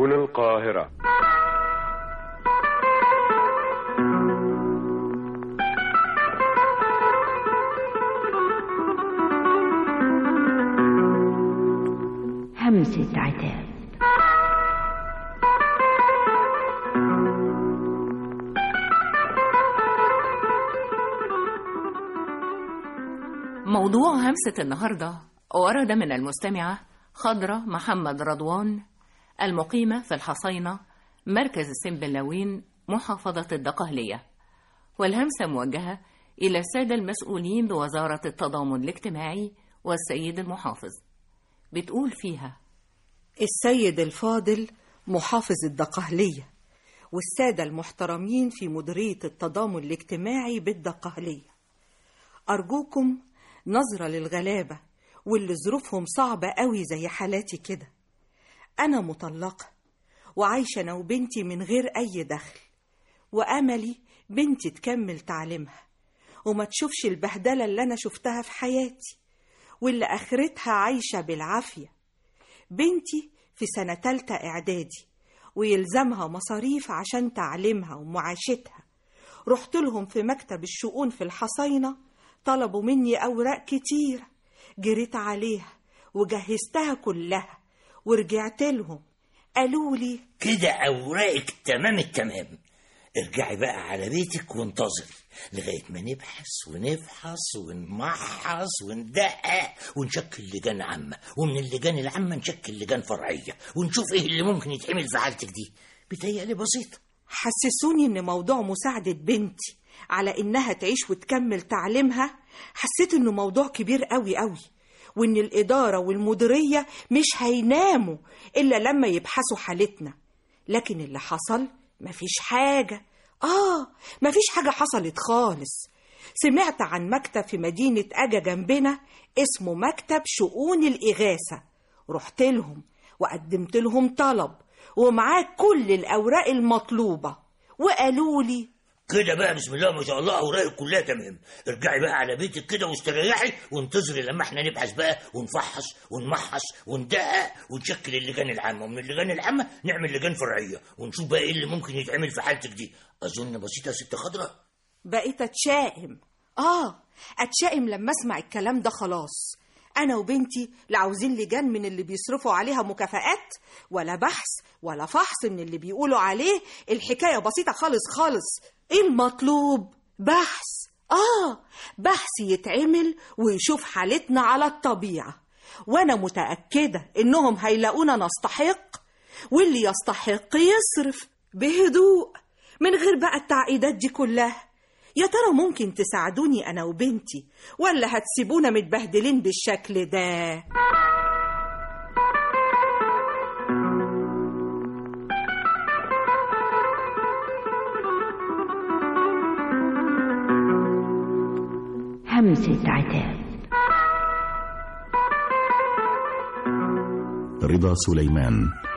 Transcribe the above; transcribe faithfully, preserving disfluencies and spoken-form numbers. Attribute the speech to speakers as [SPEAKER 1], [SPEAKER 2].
[SPEAKER 1] هنا القاهرة.
[SPEAKER 2] همسة عتاب.
[SPEAKER 3] موضوع همسة النهاردة ورد من المستمعة خضرة محمد رضوان المقيمة في الحصينة مركز السنبلاوين محافظة الدقهلية، والهمسة موجهة إلى السادة المسؤولين بوزارة التضامن الاجتماعي والسيد المحافظ. بتقول فيها:
[SPEAKER 4] السيد الفاضل محافظ الدقهلية والسادة المحترمين في مديرية التضامن الاجتماعي بالدقهلية، أرجوكم نظرة للغلابة واللي ظروفهم صعبة قوي زي حالاتي كده. أنا مطلقة وعايشة أنا وبنتي من غير أي دخل، وأملي بنتي تكمل تعليمها وما تشوفش البهدلة اللي أنا شفتها في حياتي واللي آخرتها عايشة بالعافية. بنتي في سنة تالتة إعدادي ويلزمها مصاريف عشان تعليمها ومعاشتها. رحت لهم في مكتب الشؤون في الحصينة، طلبوا مني أوراق كتير، جريت عليها وجهزتها كلها ورجعت لهم قالوا لي
[SPEAKER 5] كده أوراقك تمام التمام، ارجعي بقى على بيتك وانتظري لغاية ما نبحث ونفحص ونمحص وندقق ونشكل لجان عامة، ومن اللجان العامة نشكل لجان فرعية ونشوف ايه اللي ممكن يتعمل في حالتك دي. بتهيألي بسيطة.
[SPEAKER 4] حسسوني ان موضوع مساعدة بنتي على انها تعيش وتكمل تعليمها، حسيت انه موضوع كبير قوي قوي، وان الادارة والمديرية مش هيناموا الا لما يبحثوا حالتنا. لكن اللي حصل مفيش حاجة. آه مفيش حاجة حصلت خالص. سمعت عن مكتب في مدينة أجا جنبنا اسمه مكتب شؤون الإغاثة، رحت لهم وقدمت لهم طلب ومعاه كل الأوراق المطلوبة، وقالوا لي
[SPEAKER 5] كده بقى بسم الله ما شاء الله أوراقك كلها تمام، ارجعي بقى على بيتك كده واستريحي وانتظري لما احنا نبحث بقى ونفحص ونمحص وندقق ونشكل اللجان العامة، ومن اللجان العامة نعمل لجان فرعية ونشوف بقى ايه اللي ممكن يتعمل في حالتك دي. أظن بسيطة يا ست خضرة.
[SPEAKER 4] بقيت أتشائم. آه أتشائم لما أسمع الكلام ده. خلاص أنا وبنتي لا عاوزين لجان من اللي بيصرفوا عليها مكافآت ولا بحث ولا فحص من اللي بيقولوا عليه. الحكاية بسيطة خالص خالص. إيه المطلوب؟ بحث. آه بحث يتعمل ويشوف حالتنا على الطبيعة، وأنا متأكدة إنهم هيلاقونا نستحق، واللي يستحق يصرف بهدوء من غير بقى التعقيدات دي كلها. يا ترى ممكن تساعدوني أنا وبنتي ولا هتسيبونا متبهدلين بالشكل ده؟
[SPEAKER 2] همسة عتاب.
[SPEAKER 6] رضا سليمان.